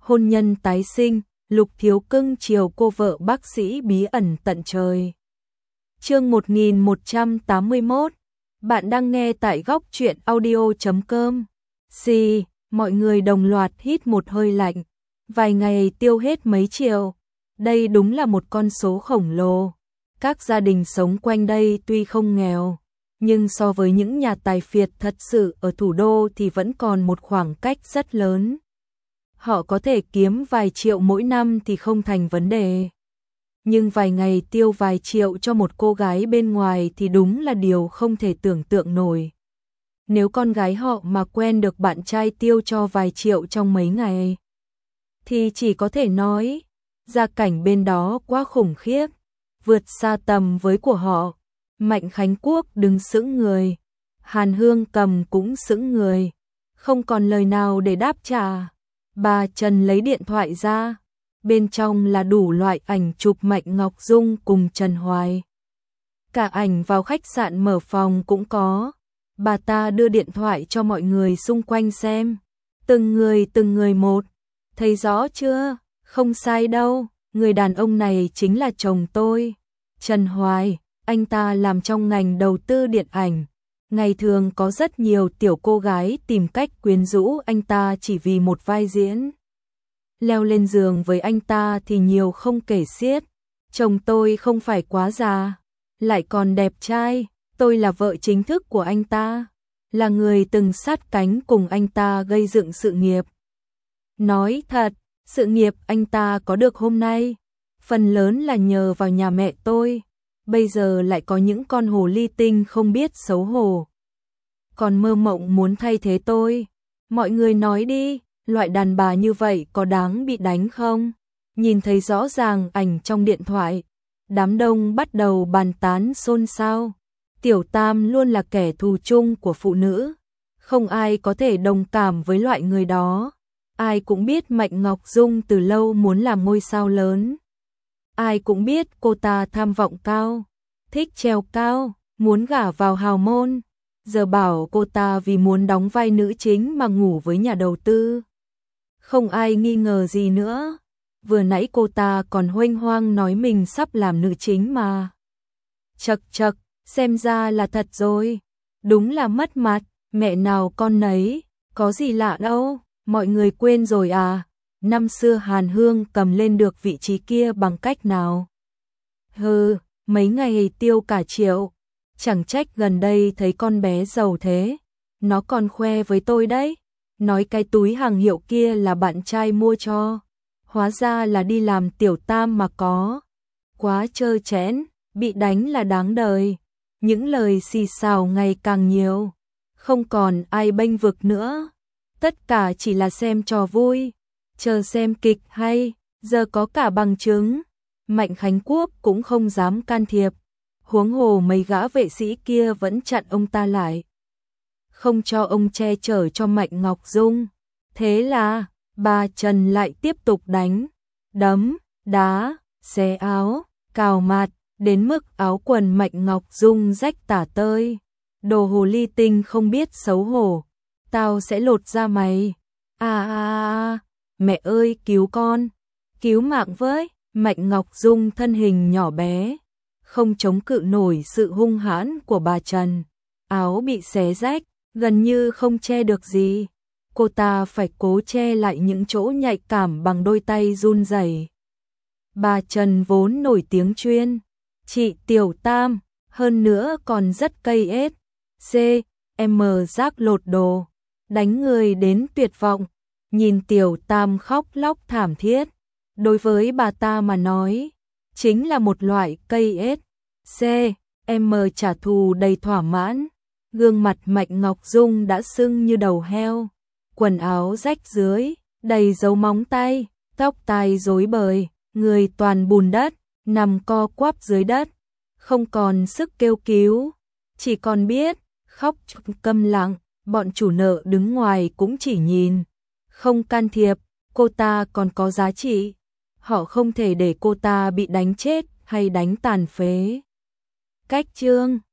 hôn nhân tái sinh, Lục Thiếu Cưng chiều cô vợ bác sĩ bí ẩn tận trời. Chương 1181. Bạn đang nghe tại góc truyện audio.com. Xì, mọi người đồng loạt hít một hơi lạnh. Vài ngày tiêu hết mấy triệu. Đây đúng là một con số khổng lồ. Các gia đình sống quanh đây tuy không nghèo, nhưng so với những nhà tài phiệt thật sự ở thủ đô thì vẫn còn một khoảng cách rất lớn. Họ có thể kiếm vài triệu mỗi năm thì không thành vấn đề. Nhưng vài ngày tiêu vài triệu cho một cô gái bên ngoài thì đúng là điều không thể tưởng tượng nổi. Nếu con gái họ mà quen được bạn trai tiêu cho vài triệu trong mấy ngày, thì chỉ có thể nói, gia cảnh bên đó quá khủng khiếp, vượt xa tầm với của họ. Mạnh Khánh Quốc đứng sững người, Hàn Hương Cầm cũng sững người, không còn lời nào để đáp trả. Bà Trần lấy điện thoại ra, bên trong là đủ loại ảnh chụp Mạnh Ngọc Dung cùng Trần Hoài. Cả ảnh vào khách sạn mở phòng cũng có. Bà ta đưa điện thoại cho mọi người xung quanh xem, từng người một. Thấy rõ chưa? Không sai đâu, người đàn ông này chính là chồng tôi, Trần Hoài. Anh ta làm trong ngành đầu tư điện ảnh. Ngày thường có rất nhiều tiểu cô gái tìm cách quyến rũ anh ta chỉ vì một vai diễn. Leo lên giường với anh ta thì nhiều không kể xiết. Chồng tôi không phải quá già, lại còn đẹp trai. Tôi là vợ chính thức của anh ta, là người từng sát cánh cùng anh ta gây dựng sự nghiệp. Nói thật, sự nghiệp anh ta có được hôm nay, phần lớn là nhờ vào nhà mẹ tôi. Bây giờ lại có những con hồ ly tinh không biết xấu hổ, còn mơ mộng muốn thay thế tôi. Mọi người nói đi, loại đàn bà như vậy có đáng bị đánh không? Nhìn thấy rõ ràng ảnh trong điện thoại, đám đông bắt đầu bàn tán xôn xao. Tiểu Tam luôn là kẻ thù chung của phụ nữ, không ai có thể đồng cảm với loại người đó. Ai cũng biết Mạnh Ngọc Dung từ lâu muốn làm ngôi sao lớn. Ai cũng biết cô ta tham vọng cao, thích trèo cao, muốn gả vào hào môn. Giờ bảo cô ta vì muốn đóng vai nữ chính mà ngủ với nhà đầu tư, không ai nghi ngờ gì nữa. Vừa nãy cô ta còn huênh hoang nói mình sắp làm nữ chính mà. Chậc chậc, xem ra là thật rồi. Đúng là mất mặt, mẹ nào con nấy, có gì lạ đâu. Mọi người quên rồi à? Năm xưa Hàn Hương Cầm lên được vị trí kia bằng cách nào? Hừ, mấy ngày tiêu cả triệu. Chẳng trách gần đây thấy con bé giàu thế. Nó còn khoe với tôi đấy, nói cái túi hàng hiệu kia là bạn trai mua cho. Hóa ra là đi làm tiểu tam mà có. Quá trơ trẽn, bị đánh là đáng đời. Những lời xì xào ngày càng nhiều, không còn ai bênh vực nữa. Tất cả chỉ là xem trò vui, chờ xem kịch hay. Giờ có cả bằng chứng, Mạnh Khánh Quốc cũng không dám can thiệp. Huống hồ mấy gã vệ sĩ kia vẫn chặn ông ta lại, không cho ông che chở cho Mạnh Ngọc Dung. Thế là bà Trần lại tiếp tục đánh, đấm, đá, xé áo, cào mặt, đến mức áo quần Mạnh Ngọc Dung rách tả tơi. Đồ hồ ly tinh không biết xấu hổ, tao sẽ lột da mày. Mẹ ơi cứu con, cứu mạng với. Mạnh Ngọc Dung thân hình nhỏ bé, không chống cự nổi sự hung hãn của bà Trần. Áo bị xé rách, gần như không che được gì. Cô ta phải cố che lại những chỗ nhạy cảm bằng đôi tay run rẩy. Bà Trần vốn nổi tiếng chuyên chị Tiểu Tam, hơn nữa còn rất cây ết. Giác lột đồ, đánh người đến tuyệt vọng. Nhìn Tiểu Tam khóc lóc thảm thiết, đối với bà ta mà nói, chính là một loại cây ết. Trả thù đầy thỏa mãn. Gương mặt Mạnh Ngọc Dung đã sưng như đầu heo, quần áo rách dưới, đầy dấu móng tay, tóc tai rối bời, người toàn bùn đất, nằm co quắp dưới đất, không còn sức kêu cứu, chỉ còn biết khóc câm lặng. Bọn chủ nợ đứng ngoài cũng chỉ nhìn, không can thiệp. Cô ta còn có giá trị, họ không thể để cô ta bị đánh chết hay đánh tàn phế. Cách chương